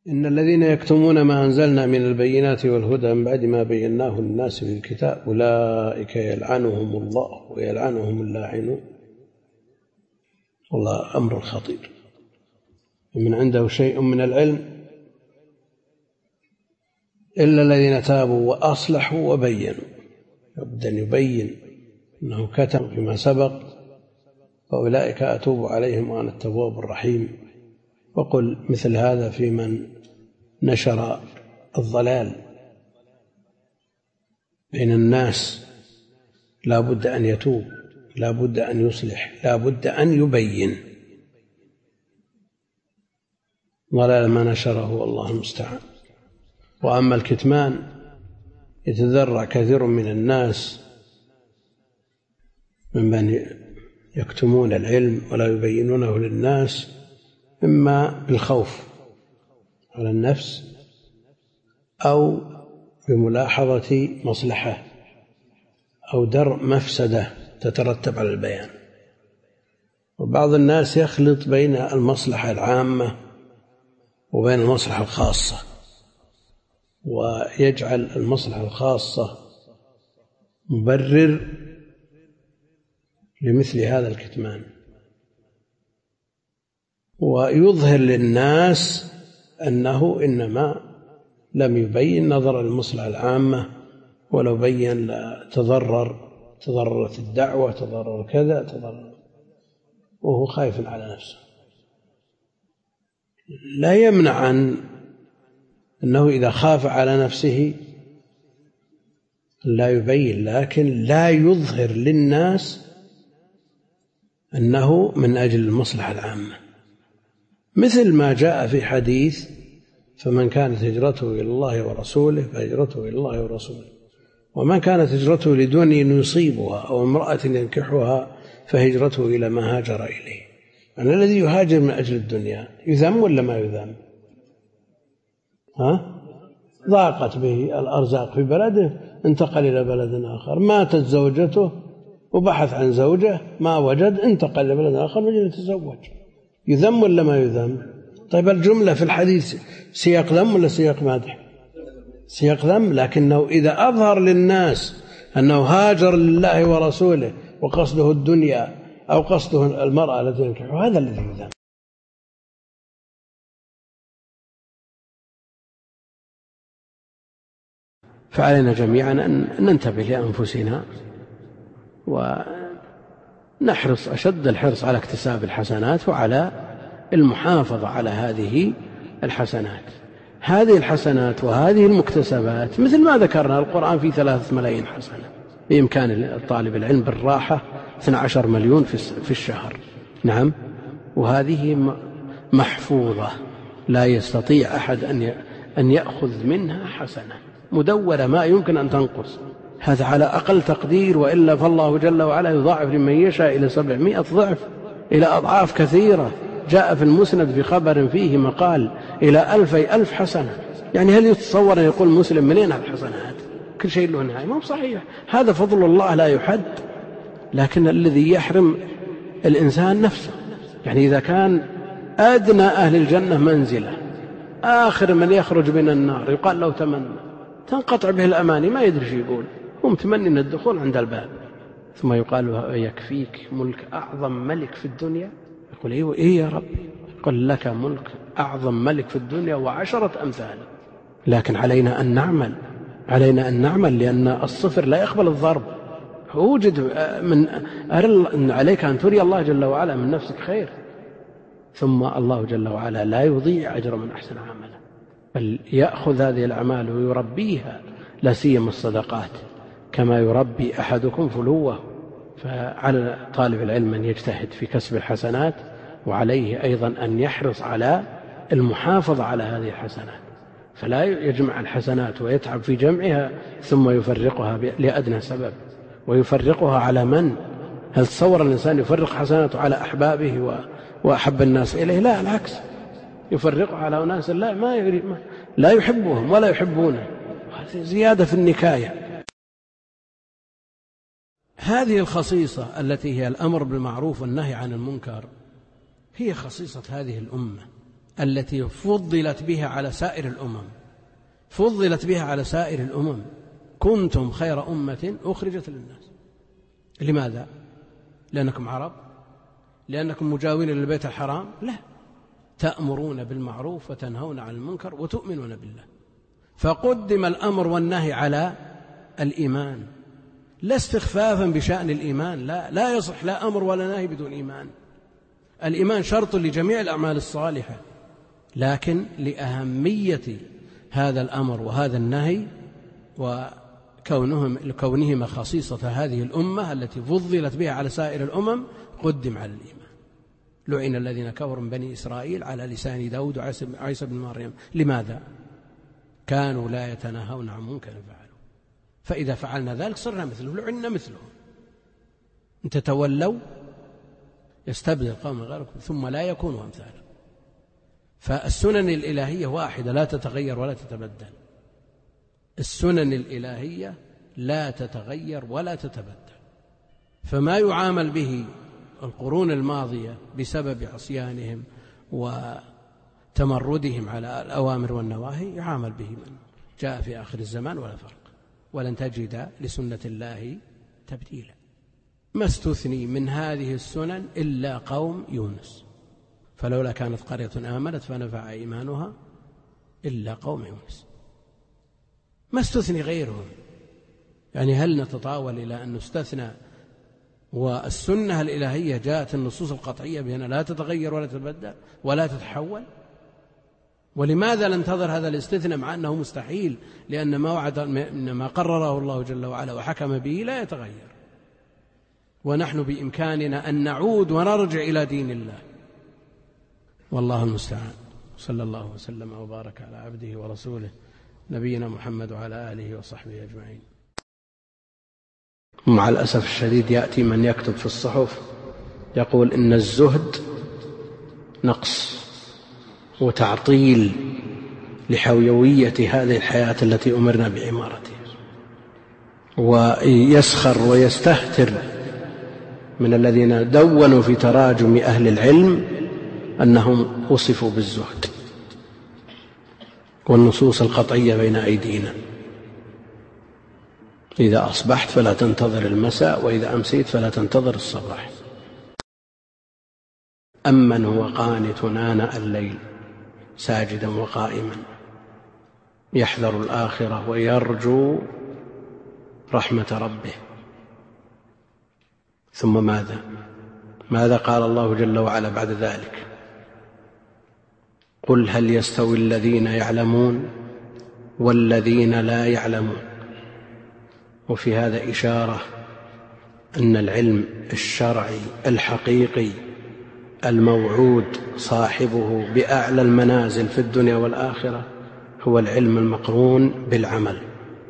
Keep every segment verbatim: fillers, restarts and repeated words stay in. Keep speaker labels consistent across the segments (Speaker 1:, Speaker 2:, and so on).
Speaker 1: إن الذين يكتمون ما أنزلنا من البينات والهدى من بعد ما بيناه للناس في الكتاب أولئك يلعنهم الله ويلعنهم اللاعنون. والله أمر خطير. ومن عنده شيء من العلم إلا الذين تابوا وأصلحوا وبينوا. يبدأ أن يبين أنه كتم فيما سبق، فأولئك أتوب عليهم وأنا التواب الرحيم. وقل مثل هذا في من نشر الضلال بين الناس، لا بد أن يتوب، لا بد أن يصلح، لا بد أن يبين ضلال ما نشره، والله المستعان. وأما الكتمان يتذرع كثير من الناس ممن يكتمون العلم ولا يبينونه للناس، إما بالخوف على النفس أو بملاحظة مصلحة أو درء مفسدة تترتب على البيان. وبعض الناس يخلط بين المصلحة العامة وبين المصلحة الخاصة، ويجعل المصلحة الخاصة مبرر لمثل هذا الكتمان، ويظهر للناس أنه إنما لم يبين نظر للمصلحة العامة، ولو بين تضرر تضررت الدعوة، تضرر كذا تضرر، وهو خايف على نفسه. لا يمنع عن أنه إذا خاف على نفسه لا يبين، لكن لا يظهر للناس أنه من أجل المصلحة العامة، مثل ما جاء في حديث: فمن كانت هجرته إلى الله ورسوله فهجرته إلى الله ورسوله، ومن كانت هجرته لدنيا يصيبها أو امرأة ينكحها فهجرته إلى ما هاجر إليه. يعني الذي يهاجر من أجل الدنيا يذم ولا ما يذم؟ ها؟ ضاقت به الأرزاق في بلده انتقل إلى بلد آخر، ماتت زوجته وبحث عن زوجة ما وجد، انتقل إلى بلد آخر من أجل يتزوج. يذم ولا ما يذم؟ طيب الجملة في الحديث سياق ذم ولا سياق مادح؟ سياق ذم، لكنه إذا أظهر للناس أنه هاجر لله ورسوله وقصده الدنيا أو قصده المرأة التي ينكحها، هذا الذي يذم. فعلينا جميعا أن ننتبه لأنفسنا ونحرص أشد الحرص على اكتساب الحسنات وعلى المحافظة على هذه الحسنات. هذه الحسنات وهذه المكتسبات مثل ما ذكرنا القرآن في ثلاثة ملايين حسنة، بإمكان الطالب العلم بالراحة اثني عشر مليون في الشهر. نعم، وهذه محفوظة لا يستطيع أحد أن يأخذ منها حسنة، مدورة ما يمكن أن تنقص. هذا على أقل تقدير، وإلا فالله جل وعلا يضاعف لمن يشاء إلى سبعمائة ضعف، إلى أضعاف كثيرة. جاء في المسند في خبر فيه مقال إلى ألفي ألف حسنة. يعني هل يتصور أن يقول مسلم منين الحسنات؟ كل شيء له نهاية؟ ما هو صحيح. هذا فضل الله لا يحد، لكن الذي يحرم الإنسان نفسه. يعني إذا كان أدنى أهل الجنة منزلة، آخر من يخرج من النار يقال له تمنى، تنقطع به الأماني، ما يدري شو يقول، هو متمني أن الدخول عند الباب، ثم يقال له يكفيك ملك أعظم ملك في الدنيا؟ يقول إيه, إيه يا رب؟ قل لك ملك أعظم ملك في الدنيا وعشرة أمثال. لكن علينا أن نعمل، علينا أن نعمل، لأن الصفر لا يقبل الضرب. وجد من أن عليك أن تري الله جل وعلا من نفسك خير، ثم الله جل وعلا لا يضيع أجر من أحسن عملا، بل يأخذ هذه الأعمال ويربيها، لا سيما الصدقات، كما يربي أحدكم فلوه. فعلى طالب العلم أن يجتهد في كسب الحسنات، وعليه أيضا أن يحرص على المحافظة على هذه الحسنات، فلا يجمع الحسنات ويتعب في جمعها ثم يفرقها لأدنى سبب. ويفرقها على من؟ هل تصور الإنسان يفرق حسناته على أحبابه وأحب الناس إليه؟ لا، العكس، يفرقها على أناس لا, ما يريد ما لا يحبهم ولا يحبونه. هذه زيادة في النكاية. هذه الخصيصة التي هي الأمر بالمعروف والنهي عن المنكر هي خصيصة هذه الأمة التي فضلت بها على سائر الأمم، فضلت بها على سائر الأمم. كنتم خير أمة أخرجت للناس. لماذا؟ لأنكم عرب؟ لأنكم مجاورين للبيت الحرام؟ لا، تأمرون بالمعروف وتنهون عن المنكر وتؤمنون بالله. فقدم الأمر والنهي على الإيمان، لا استخفافا بشأن الإيمان، لا لا يصح لا أمر ولا نهي بدون إيمان. الإيمان شرط لجميع الأعمال الصالحة، لكن لأهمية هذا الأمر وهذا النهي وكونهم كونهما خصيصة هذه الأمة التي فضلت بها على سائر الأمم قدم على الإيمان. لعن الذين كفروا من بني إسرائيل على لسان داود وعيسى بن مريم. لماذا؟ كانوا لا يتناهون عن منكر فعلوا، فإذا فعلنا ذلك صرنا مثله، لعنا مثلهم. إن تتولوا يستبدل قوما غيركم ثم لا يكونوا أمثالكم. فالسنن الإلهية واحدة لا تتغير ولا تتبدل. السنن الإلهية لا تتغير ولا تتبدل. فما يعامل به القرون الماضية بسبب عصيانهم وتمردهم على الأوامر والنواهي يعامل به من جاء في آخر الزمان ولا فرق، ولن تجد لسنة الله تبديلا. ما استثني من هذه السنن إلا قوم يونس، فلولا كانت قرية آمنت فنفع إيمانها إلا قوم يونس. ما استثني غيرهم. يعني هل نتطاول إلى أن نستثنى؟ والسنة الإلهية جاءت النصوص القطعية بأنها لا تتغير ولا تتبدل ولا تتحول. ولماذا ننتظر هذا الاستثناء مع أنه مستحيل؟ لأن ما وعد ما قرره الله جل وعلا وحكم به لا يتغير، ونحن بإمكاننا أن نعود ونرجع إلى دين الله. والله المستعان. صلى الله وسلم وبارك على عبده ورسوله نبينا محمد وعلى آله وصحبه أجمعين. مع الأسف الشديد يأتي من يكتب في الصحف يقول إن الزهد نقص وتعطيل لحيوية هذه الحياة التي أمرنا بعمارتها، ويسخر ويستهتر من الذين دونوا في تراجم أهل العلم أنهم وصفوا بالزهد، والنصوص القطعية بين أيدينا. إذا أصبحت فلا تنتظر المساء، وإذا أمسيت فلا تنتظر الصباح. أمن هو قانت آناء الليل ساجدا وقائما يحذر الآخرة ويرجو رحمة ربه. ثم ماذا؟ ماذا قال الله جل وعلا بعد ذلك؟ قل هل يستوي الذين يعلمون والذين لا يعلمون. وفي هذا إشارة أن العلم الشرعي الحقيقي الموعود صاحبه بأعلى المنازل في الدنيا والآخرة هو العلم المقرون بالعمل.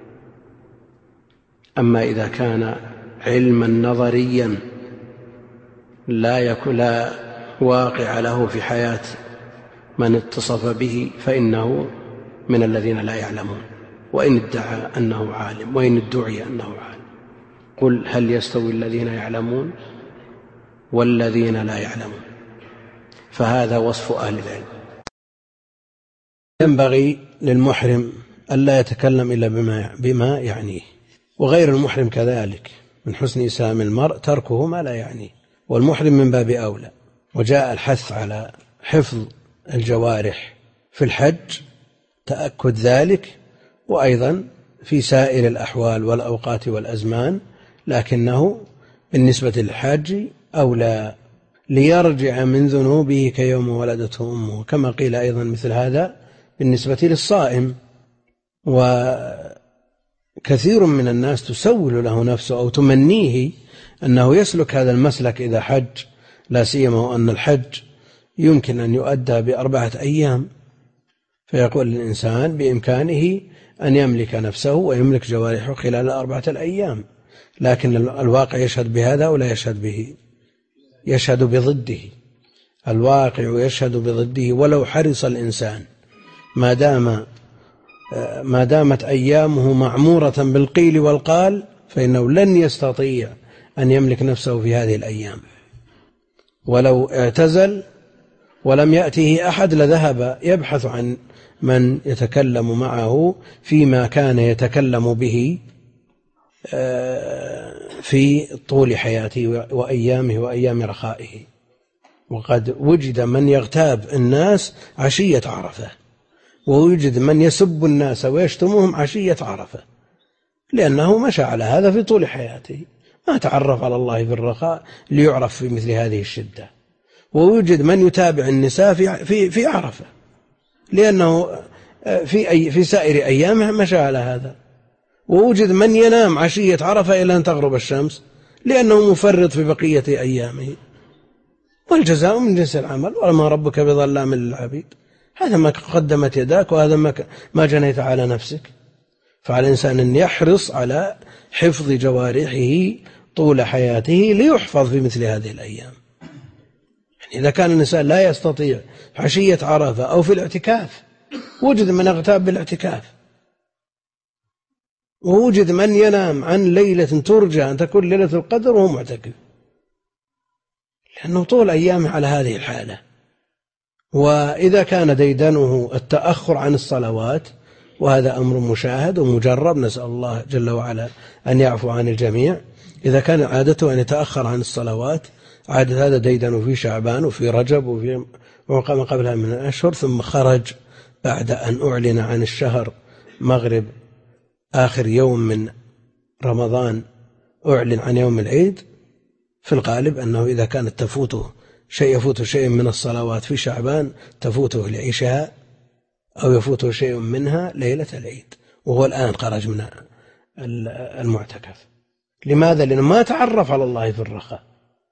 Speaker 1: أما إذا كان علما نظريا لا يكون لا واقع له في حياة من اتصف به فإنه من الذين لا يعلمون، وإن ادعى أنه عالم، وإن ادعي أنه عالم. قل هل يستوي الذين يعلمون والذين لا يعلمون. فهذا وصف أهل العلم. ينبغي للمحرم ألا يتكلم إلا بما, بما يعنيه، وغير المحرم كذلك. من حسن إسلام المرء تركه ما لا يعنيه، والمحرم من باب أولى. وجاء الحث على حفظ الجوارح في الحج تأكد ذلك، وأيضا في سائر الأحوال والأوقات والأزمان، لكنه بالنسبة للحاج أولى ليرجع من ذنوبه كيوم ولدته أمه، كما قيل أيضا مثل هذا بالنسبة للصائم. وكثير من الناس تسول له نفسه أو تمنيه أنه يسلك هذا المسلك إذا حج، لا سيما وأن الحج يمكن أن يؤدى بأربعة أيام، فيقول الإنسان بإمكانه أن يملك نفسه ويملك جوارحه خلال أربعة الأيام، لكن الواقع يشهد بهذا ولا يشهد به؟ يشهد بضده. الواقع يشهد بضده. ولو حرص الإنسان ما دام ما دامت أيامه معمورة بالقيل والقال فإنه لن يستطيع أن يملك نفسه في هذه الأيام. ولو اعتزل ولم يأته أحد لذهب يبحث عن من يتكلم معه فيما كان يتكلم به في طول حياته وأيامه وأيام رخائه. وقد وجد من يغتاب الناس عشية عرفة، ووجد من يسب الناس ويشتمهم عشية عرفة، لأنه مشى على هذا في طول حياته، ما تعرف على الله في الرخاء ليعرف في مثل هذه الشدة. ووجد من يتابع النساء في في في عرفة، لأنه في أي في سائر أيامه مشى على هذا. ووجد من ينام عشية عرفة إلى أن تغرب الشمس، لأنه مفرط في بقية أيامه. والجزاء من جنس العمل، وما ربك بظلام للعبيد. هذا ما قدمت يداك، وهذا ما ما جنيت على نفسك. فعلى الإنسان أن يحرص على حفظ جوارحه طول حياته ليحفظ في مثل هذه الأيام. يعني إذا كان الإنسان لا يستطيع عشية عرفة أو في الاعتكاف، وجد من اغتاب بالاعتكاف، ووجد من ينام عن ليلة ترجى أن تكون ليلة القدر وهو معتكف، لأنه طول أيامه على هذه الحالة. وإذا كان ديدنه التأخر عن الصلوات، وهذا أمر مشاهد ومجرب، نسأل الله جل وعلا أن يعفو عن الجميع. إذا كان عادته أن يتأخر عن الصلوات، عادة هذا ديدنه في شعبان وفي رجب وفي وما قبلها من الأشهر، ثم خرج بعد أن أعلن عن الشهر مغرب آخر يوم من رمضان، أعلن عن يوم العيد. في الغالب أنه إذا كانت تفوته شيء يفوت شيء من الصلوات في شعبان، تفوته العشاء أو يفوته شيء منها ليلة العيد، وهو الآن خرج من المعتكف. لماذا؟ لأنه ما تعرف على الله في الرخاء.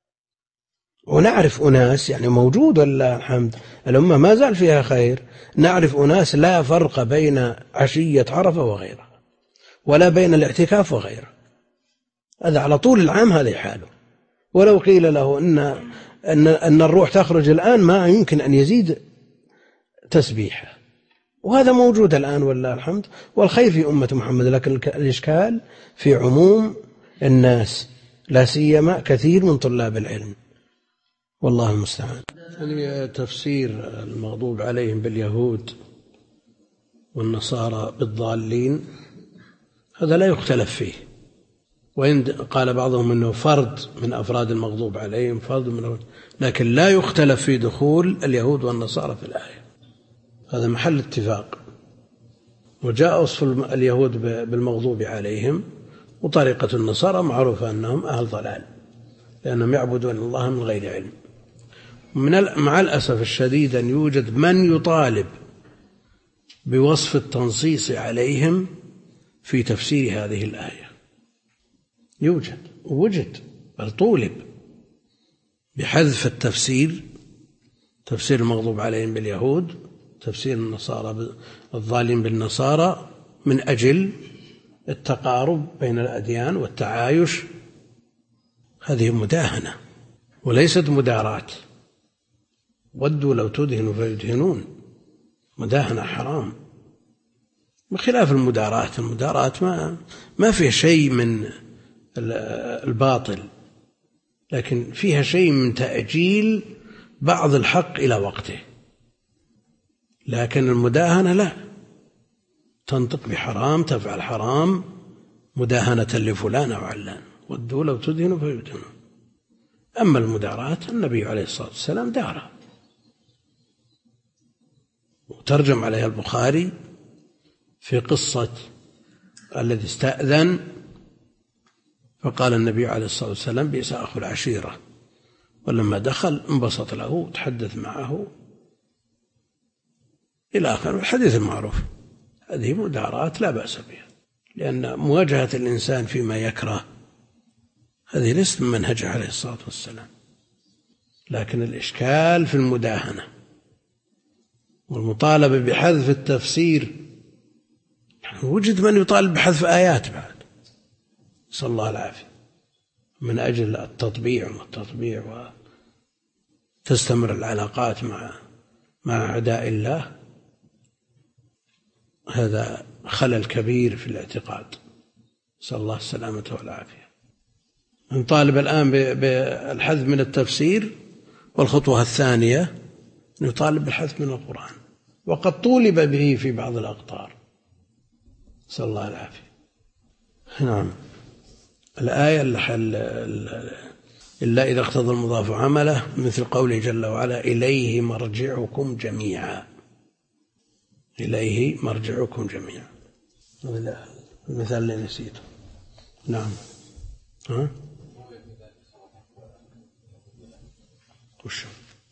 Speaker 1: ونعرف أناس، يعني موجود ولله الحمد، الأمة ما زال فيها خير، نعرف أناس لا فرق بين عشية عرفة وغيرها، ولا بين الاعتكاف وغيره. هذا على طول العام هذه حاله. ولو قيل له إن, أن, أن الروح تخرج الآن، ما يمكن أن يزيد تسبيحه. وهذا موجود الآن والله الحمد، والخير في أمة محمد. لكن الإشكال في عموم الناس، لا سيما كثير من طلاب العلم، والله المستعان. يعني تفسير المغضوب عليهم باليهود والنصارى بالضالين هذا لا يختلف فيه، وإن قال بعضهم أنه فرد من أفراد المغضوب عليهم، فرد من، لكن لا يختلف في دخول اليهود والنصارى في الآية، هذا محل اتفاق. وجاء وصف اليهود بالمغضوب عليهم، وطريقة النصارى معروفة أنهم أهل ضلال، لأنهم يعبدون الله من غير علم. من مع الأسف الشديد أن يوجد من يطالب بوصف التنصيص عليهم في تفسير هذه الآية، يوجد ووجد بل طولب بحذف التفسير، تفسير المغضوب عليهم باليهود، تفسير النصارى الظالم بالنصارى، من أجل التقارب بين الأديان والتعايش. هذه مداهنة وليست مداراة. ودوا لو تدهنوا فيدهنون، مداهنة حرام، بخلاف المداراة. المداراة ما ما فيها شيء من الباطل، لكن فيها شيء من تأجيل بعض الحق إلى وقته. لكن المداهنة لا، تنطق بحرام، تفعل حرام مداهنة لفلان أو علان. ودوا لو تدهنوا فيدهنون. أما المداراة النبي عليه الصلاة والسلام دارها، وترجم عليها البخاري في قصة الذي استأذن فقال النبي عليه الصلاة والسلام بئس أخو العشيرة، ولما دخل انبسط له وتحدث معه إلى آخر الحديث المعروف. هذه مداراة لا بأس بها، لأن مواجهة الإنسان فيما يكره هذه ليست من منهجه عليه الصلاة والسلام. لكن الإشكال في المداهنة والمطالبة بحذف التفسير. وجد من يطالب بحذف آيات بعد، نسأل الله العافية، من أجل التطبيع والتطبيع وتستمر العلاقات مع مع أعداء الله. هذا خلل كبير في الاعتقاد، نسأل الله السلامة والعافية. نطالب الآن بالحذف من التفسير، والخطوة الثانية يطالب بالحذف من القرآن، وقد طولب به في بعض الأقطار، نسأل الله العافية. نعم. الآية إلا إذا اقتضى المضاف عمله مثل قوله جل وعلا إليه مرجعكم جميعا، إليه مرجعكم جميعا، المثال اللي نسيته. نعم. ها؟ وش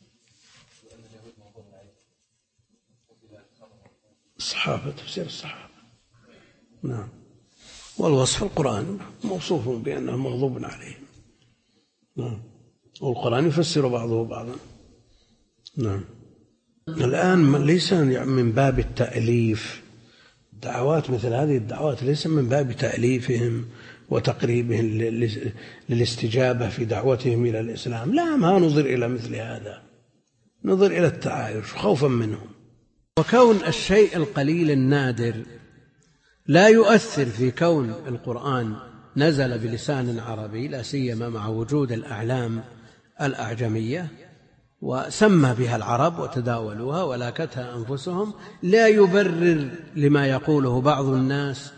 Speaker 1: الصحابة، تفسير الصحابة. نعم. والوصف القرآن موصوف بأنه مغضوب عليهم. نعم. والقرآن يفسر بعضه بعضا. نعم. الآن ليس من باب التأليف، دعوات مثل هذه الدعوات ليس من باب تأليفهم وتقريبهم للاستجابة في دعوتهم إلى الإسلام، لا، ما نظر إلى مثل هذا، نظر إلى التعايش خوفا منهم. وكون الشيء القليل النادر لا يؤثر في كون القرآن نزل بلسان عربي، لا سيما مع وجود الأعلام الأعجمية وسمى بها العرب وتداولوها ولاكتها أنفسهم، لا يبرر لما يقوله بعض الناس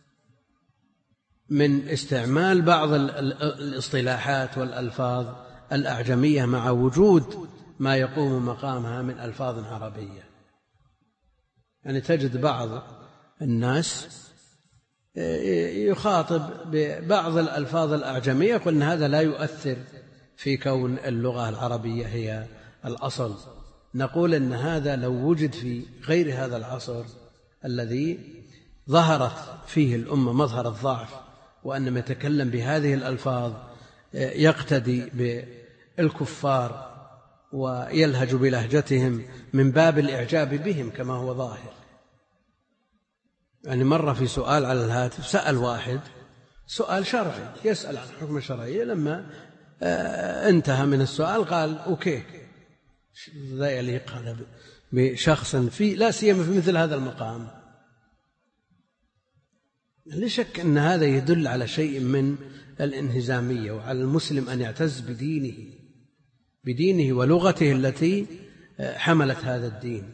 Speaker 1: من استعمال بعض الاصطلاحات والألفاظ الأعجمية مع وجود ما يقوم مقامها من ألفاظ عربية. يعني تجد بعض الناس يخاطب ببعض الألفاظ الأعجمية يقول أن هذا لا يؤثر في كون اللغة العربية هي الأصل. نقول أن هذا لو وجد في غير هذا العصر الذي ظهرت فيه الأمة مظهر الضعف، وأنما يتكلم بهذه الألفاظ يقتدي بالكفار ويلهج بلهجتهم من باب الإعجاب بهم كما هو ظاهر. يعني مرة في سؤال على الهاتف سأل واحد سؤال شرعي، يسأل عن حكم الشرعي، لما انتهى من السؤال قال أوكي، لا يليق هذا بشخص في لا سيما في مثل هذا المقام. لا شك أن هذا يدل على شيء من الانهزامية، وعلى المسلم أن يعتز بدينه بدينه ولغته التي حملت هذا الدين.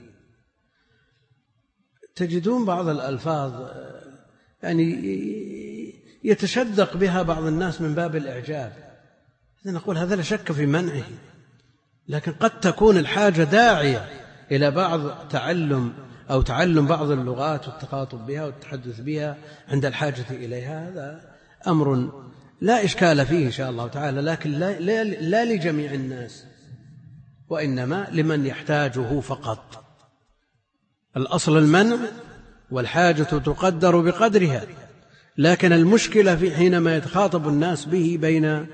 Speaker 1: تجدون بعض الألفاظ يعني يتشدق بها بعض الناس من باب الإعجاب، نقول هذا لا شك في منعه، لكن قد تكون الحاجة داعية إلى بعض تعلم أو تعلم بعض اللغات والتخاطب بها والتحدث بها عند الحاجة إليها. هذا أمر لا إشكال فيه إن شاء الله تعالى، لكن لا, لا, لا لجميع الناس، وإنما لمن يحتاجه فقط. الأصل المنع، والحاجة تقدر بقدرها، لكن المشكلة في حينما يتخاطب الناس به بين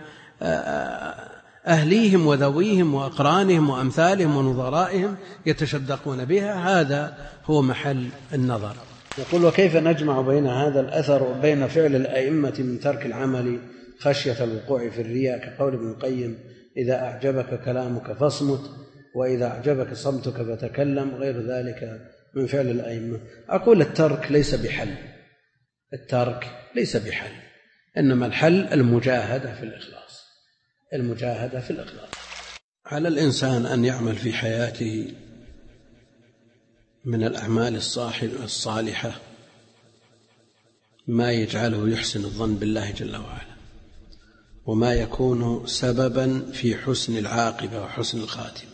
Speaker 1: أهليهم وذويهم وأقرانهم وأمثالهم ونظرائهم يتشدقون بها، هذا هو محل النظر. يقول: وكيف نجمع بين هذا الأثر وبين فعل الأئمة من ترك العمل خشية الوقوع في الرياء، كقول ابن القيم: إذا أعجبك كلامك فاصمت، وإذا أعجبك صمتك فتكلم، غير ذلك من فعل الأئمة. أقول الترك ليس بحل، الترك ليس بحل، إنما الحل المجاهدة في الإخلاص، المجاهدة في الإخلاص. على الإنسان أن يعمل في حياته من الأعمال الصالحة ما يجعله يحسن الظن بالله جل وعلا، وما يكون سببا في حسن العاقبة وحسن الخاتمة.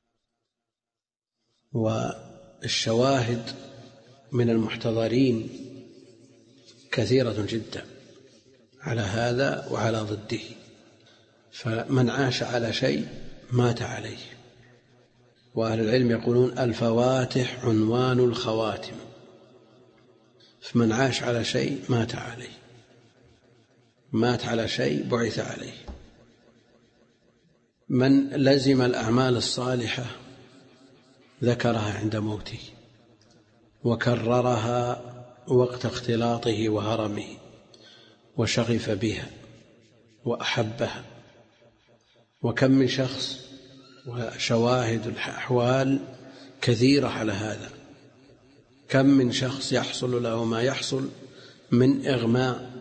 Speaker 1: والشواهد من المحتضرين كثيرة جدا على هذا وعلى ضده، فمن عاش على شيء مات عليه. وأهل العلم يقولون: الفواتح عنوان الخواتم، فمن عاش على شيء مات عليه، مات على شيء بعث عليه. من لزم الأعمال الصالحة ذكرها عند موته، وكررها وقت اختلاطه وهرمه، وشغف بها وأحبها. وكم من شخص، وشواهد الأحوال كثيرة على هذا، كم من شخص يحصل له ما يحصل من إغماء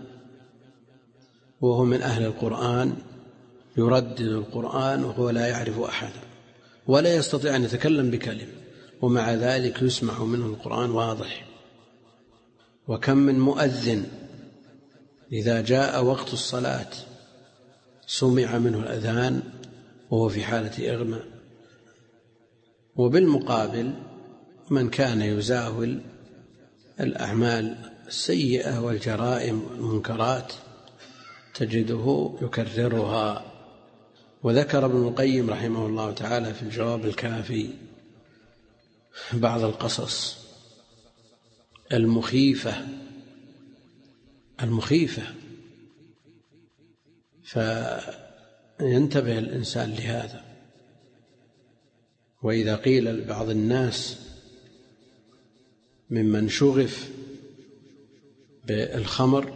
Speaker 1: وهو من أهل القرآن، يردد القرآن وهو لا يعرف أحدا، ولا يستطيع أن يتكلم بكلمة، ومع ذلك يسمع منه القرآن واضح. وكم من مؤذن إذا جاء وقت الصلاة سمع منه الأذان وهو في حالة إغماء. وبالمقابل من كان يزاول الأعمال السيئة والجرائم والمنكرات تجده يكررها. وذكر ابن القيم رحمه الله تعالى في الجواب الكافي بعض القصص المخيفة المخيفة فينتبه الإنسان لهذا. وإذا قيل لبعض الناس ممن شغف بالخمر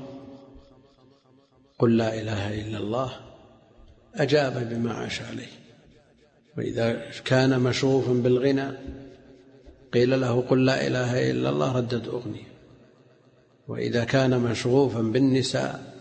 Speaker 1: قل لا إله إلا الله أجاب بما عاش عليه. وإذا كان مشغوفا بالغنى قيل له قل لا إله إلا الله ردد أغنية. وإذا كان مشغوفا بالنساء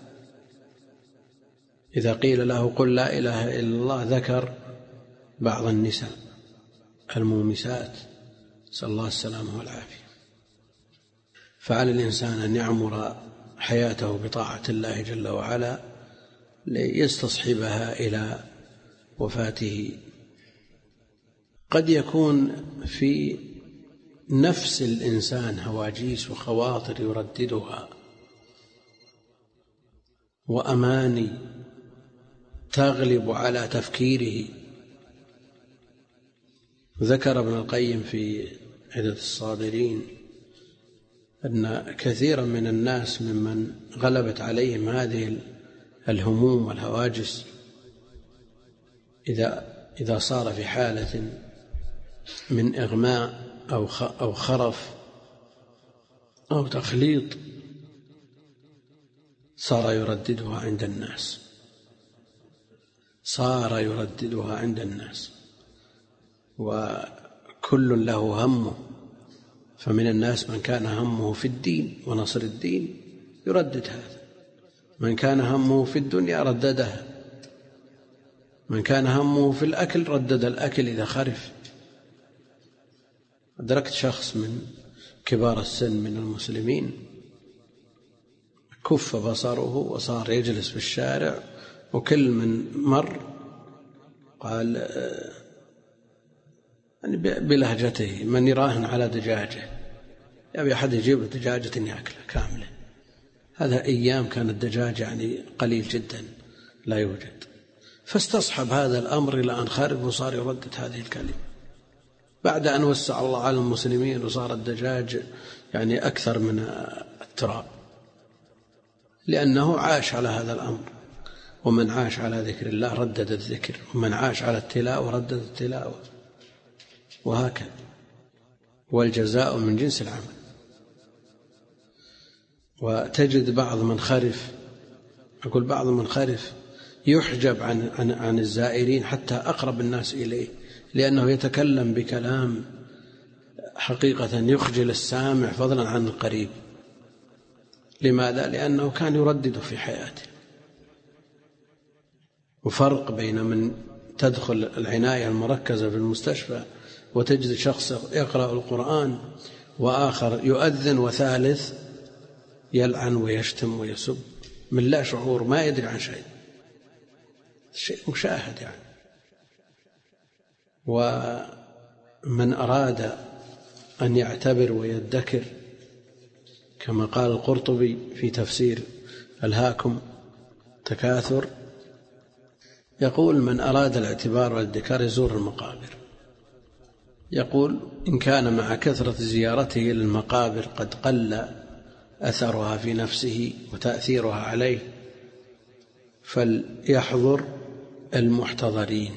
Speaker 1: إذا قيل له قل لا إله إلا الله ذكر بعض النساء المومسات، نسأل الله السلامة والعافية. فعلى الإنسان أن يعمر حياته بطاعة الله جل وعلا ليستصحبها إلى وفاته. قد يكون في نفس الإنسان هواجيس وخواطر يرددها وأماني تغلب على تفكيره. ذكر ابن القيم في عدة الصابرين أن كثيرا من الناس ممن غلبت عليهم هذه الهموم والهواجس إذا إذا صار في حالة من إغماء أو خرف أو تخليط صار يرددها عند الناس صار يرددها عند الناس وكل له همه. فمن الناس من كان همه في الدين ونصر الدين يردد هذا، من كان همه في الدنيا رددها، من كان همه في الأكل ردد الأكل إذا خرف. أدركت شخص من كبار السن من المسلمين كف بصره وصار يجلس في الشارع وكل من مر قال يعني بلهجته من يراهن على دجاجة يبي أحد يجيب له دجاجة يأكلها كاملة. هذا أيام كان الدجاج يعني قليل جدا لا يوجد. فاستصحب هذا الأمر إلى أن خرب وصار يردد هذه الكلمة بعد أن وسع الله على المسلمين وصار الدجاج يعني أكثر من التراب، لأنه عاش على هذا الأمر. ومن عاش على ذكر الله ردد الذكر، ومن عاش على التلاوة ردد التلاوة، وهكذا. والجزاء من جنس العمل. وتجد بعض من خرف، أقول بعض من خرف يحجب عن, عن, عن الزائرين حتى أقرب الناس إليه، لأنه يتكلم بكلام حقيقة يخجل السامع فضلا عن القريب. لماذا؟ لأنه كان يردد في حياته. وفرق بين من تدخل العناية المركزة في المستشفى وتجد شخص يقرأ القرآن وآخر يؤذن وثالث يلعن ويشتم ويسب من لا شعور ما يدري عن شيء، شيء مشاهد يعني. ومن أراد أن يعتبر ويدكر كما قال القرطبي في تفسير ألهاكم تكاثر، يقول من أراد الاعتبار والادكار يزور المقابر. يقول إن كان مع كثرة زيارته للمقابر قد قل أثرها في نفسه وتأثيرها عليه فليحضر المحتضرين،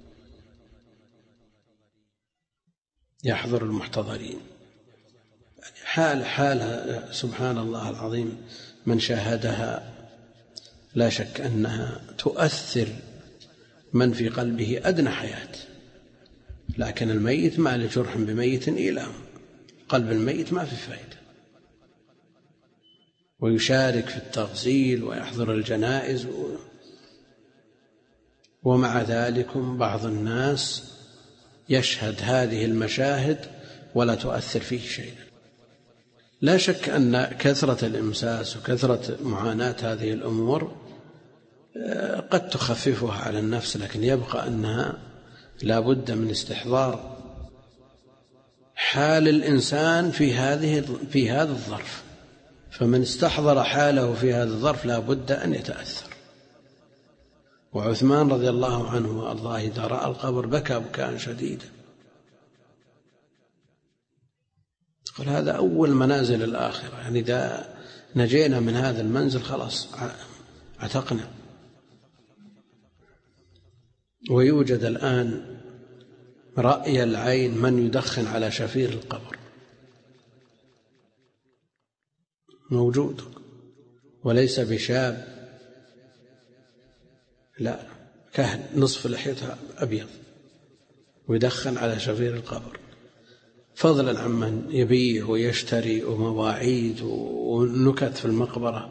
Speaker 1: يحضر المحتضرين. حال حالها سبحان الله العظيم من شاهدها لا شك أنها تؤثر من في قلبه أدنى حياة. لكن الميت ما لجرح بميت إيلام، قلب الميت ما في فائدة. ويشارك في التغسيل ويحضر الجنائز و... ومع ذلك بعض الناس يشهد هذه المشاهد ولا تؤثر فيه شيئا. لا شك أن كثرة الإمساس وكثرة معاناة هذه الأمور قد تخففها على النفس، لكن يبقى أنها لا بد من استحضار حال الإنسان في هذه في هذا الظرف، فمن استحضر حاله في هذا الظرف لا بد أن يتأثر. وعثمان رضي الله عنه وأرضاه إذا رأى القبر بكى بكاء شديدا، قال هذا أول منازل الآخرة، يعني إذا نجينا من هذا المنزل خلاص عتقنا. ويوجد الآن رأي العين من يدخن على شفير القبر، موجود، وليس بشاب، لا، كهل نصف لحيته أبيض ويدخن على شفير القبر، فضلا عمن يبيع ويشتري ومواعيد ونكت في المقبرة.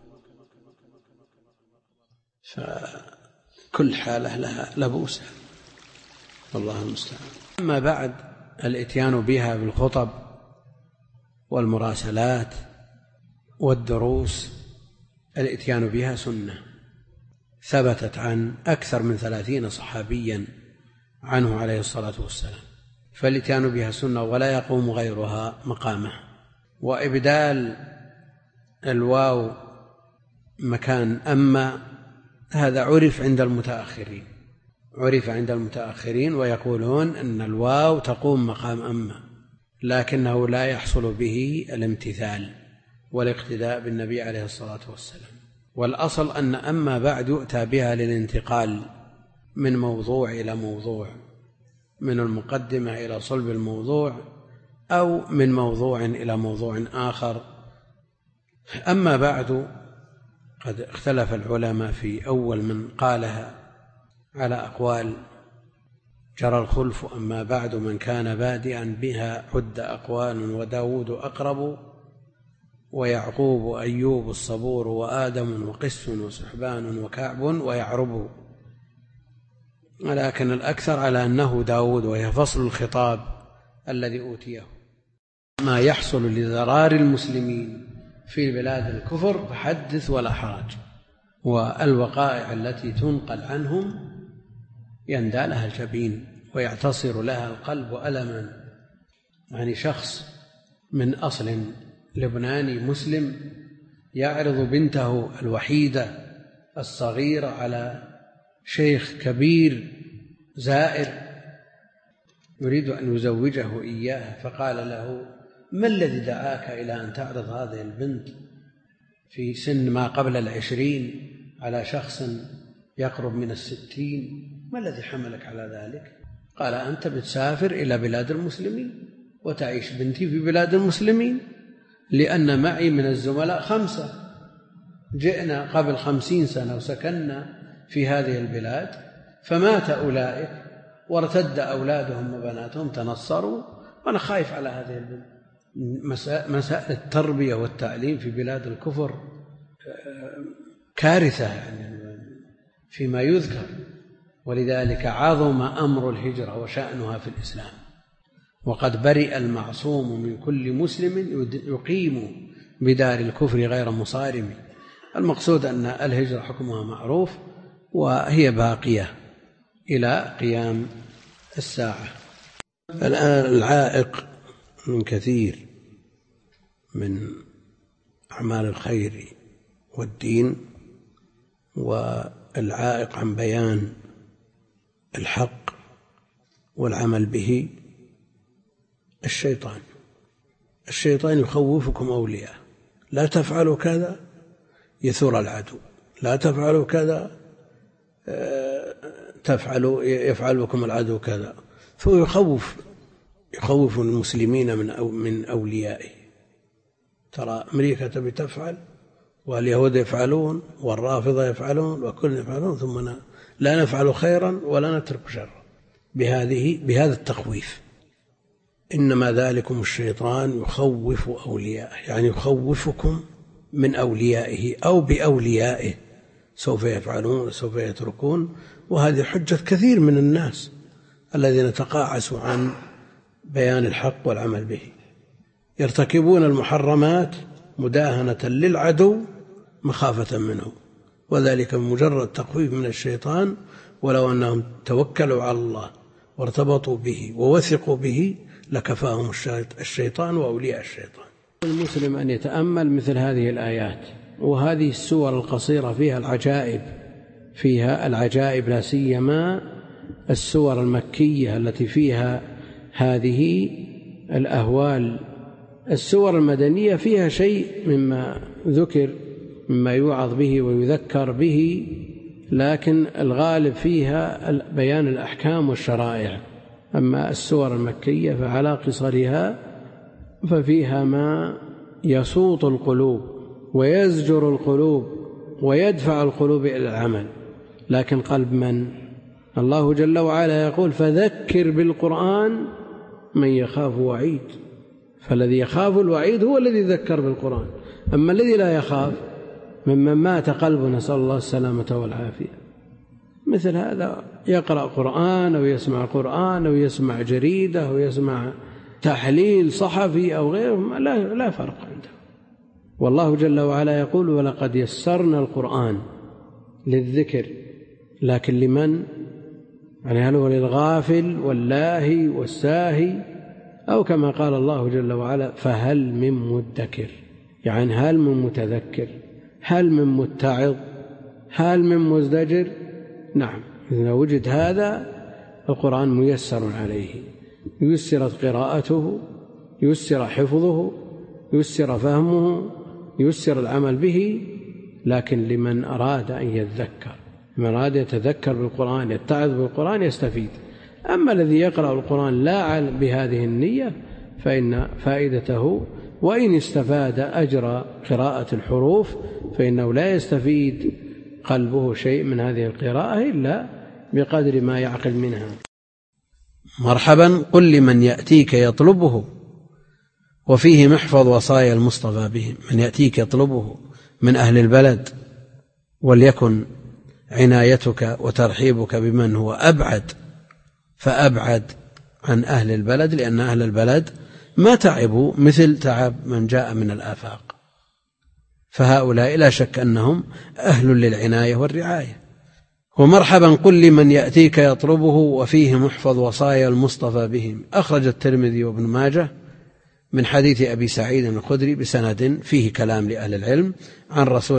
Speaker 1: فكل حالة لها لبوسها، والله المستعان. أما بعد، الإتيان بها بالخطب والمراسلات والدروس، الإتيان بها سنة ثبتت عن أكثر من ثلاثين صحابيا عنه عليه الصلاة والسلام، فالإتيان بها سنة ولا يقوم غيرها مقامه. وإبدال الواو مكان أما هذا عرف عند المتأخرين، عرف عند المتأخرين ويقولون أن الواو تقوم مقام أما، لكنه لا يحصل به الامتثال والاقتداء بالنبي عليه الصلاة والسلام. والأصل أن أما بعد يؤتى بها للانتقال من موضوع إلى موضوع، من المقدمة إلى صلب الموضوع، أو من موضوع إلى موضوع آخر. أما بعد، قد اختلف العلماء في أول من قالها على أقوال، جرى الخلف. أما بعد من كان بادئا بها عد أقوال، وداود أقرب، ويعقوب وأيوب الصبور، وآدم وقس وسحبان وكعب ويعرب. ولكن الأكثر على أنه داود، وهي فصل الخطاب الذي أوتيه. ما يحصل لضرار المسلمين في بلاد الكفر فحدث ولا حرج، والوقائع التي تنقل عنهم يندى لها الجبين ويعتصر لها القلب ألما. يعني شخص من أصل لبناني مسلم يعرض بنته الوحيدة الصغيرة على شيخ كبير زائر يريد أن يزوجه إياه، فقال له: ما الذي دعاك إلى أن تعرض هذه البنت في سن ما قبل العشرين على شخص يقرب من الستين؟ ما الذي حملك على ذلك؟ قال: أنت بتسافر إلى بلاد المسلمين وتعيش بنتي في بلاد المسلمين، لأن معي من الزملاء خمسة جئنا قبل خمسين سنة وسكننا في هذه البلاد، فمات أولئك وارتد أولادهم وبناتهم تنصروا، وأنا خايف على هذه البلاد. مسائل التربية والتعليم في بلاد الكفر كارثة يعني فيما يذكر، ولذلك عظم أمر الهجرة وشأنها في الإسلام. وقد برئ المعصوم من كل مسلم يقيم بدار الكفر غير مصارم. المقصود أن الهجرة حكمها معروف، وهي باقية إلى قيام الساعة. الآن العائق من كثير من أعمال الخير والدين، والعائق عن بيان الحق والعمل به الشيطان. الشيطان يخوفكم أولياء: لا تفعلوا كذا يثور العدو، لا تفعلوا كذا تفعلوا يفعل بكم العدو كذا. فهو يخوف يخوف المسلمين من أو من أوليائه. ترى أمريكا تبي تفعل، واليهود يفعلون، والرافضة يفعلون، وكل يفعلون، ثم لا نفعل خيرا ولا نترك شرا بهذه بهذا التخويف. إنما ذلكم الشيطان يخوف أوليائه، يعني يخوفكم من أوليائه أو بأوليائه، سوف يفعلون وسوف يتركون. وهذه حجة كثير من الناس الذين تقاعسوا عن بيان الحق والعمل به، يرتكبون المحرمات مداهنة للعدو مخافة منه، وذلك بمجرد تخويف من الشيطان. ولو أنهم توكلوا على الله وارتبطوا به ووثقوا به لكفاهم الشيطان وأولياء الشيطان. المسلم أن يتأمل مثل هذه الآيات وهذه السور القصيرة فيها العجائب، فيها العجائب، لا سيما السور المكية التي فيها هذه الأهوال. السور المدنية فيها شيء مما ذكر، مما يوعظ به ويذكر به، لكن الغالب فيها بيان الأحكام والشرائع. أما السور المكية فعلى قصرها ففيها ما يسوط القلوب ويزجر القلوب ويدفع القلوب إلى العمل. لكن قلب من؟ الله جل وعلا يقول فذكر بالقرآن من يخاف وعيد. فالذي يخاف الوعيد هو الذي يذكر بالقرآن. أما الذي لا يخاف ممن مات قلبه، نسأل الله السلامة والعافية، مثل هذا يقرأ قرآن أو يسمع قرآن أو يسمع جريدة أو يسمع تحليل صحفي أو غيره، لا, لا فرق عنده. والله جل وعلا يقول ولقد يسرنا القرآن للذكر، لكن لمن؟ يعني هل هو للغافل واللاهي والساهي، أو كما قال الله جل وعلا فهل من مدكر، يعني هل من متذكر، هل من متعظ، هل من مزدجر؟ نعم، إذا وجد هذا القرآن ميسر عليه، يسرت قراءته، يسر حفظه، يسر فهمه، يسر العمل به، لكن لمن أراد أن يتذكر، من أراد يتذكر بالقرآن يتعظ بالقرآن يستفيد. أما الذي يقرأ القرآن لا بهذه النية فإن فائدته وإن استفاد أجر قراءة الحروف فإنه لا يستفيد قلبه شيء من هذه القراءة إلا بقدر ما يعقل منها. مرحبا قل لمن يأتيك يطلبه وفيه محفظ وصايا المصطفى بهم. من يأتيك يطلبه من أهل البلد، وليكن عنايتك وترحيبك بمن هو أبعد فأبعد عن أهل البلد، لأن أهل البلد ما تعبوا مثل تعب من جاء من الآفاق، فهؤلاء لا شك أنهم أهل للعناية والرعاية. ومرحبا قل لمن يأتيك يطلبه وفيه محفظ وصايا المصطفى بهم. أخرج الترمذي وابن ماجه من حديث أبي سعيد الخدري بسند فيه كلام لأهل العلم عن رسول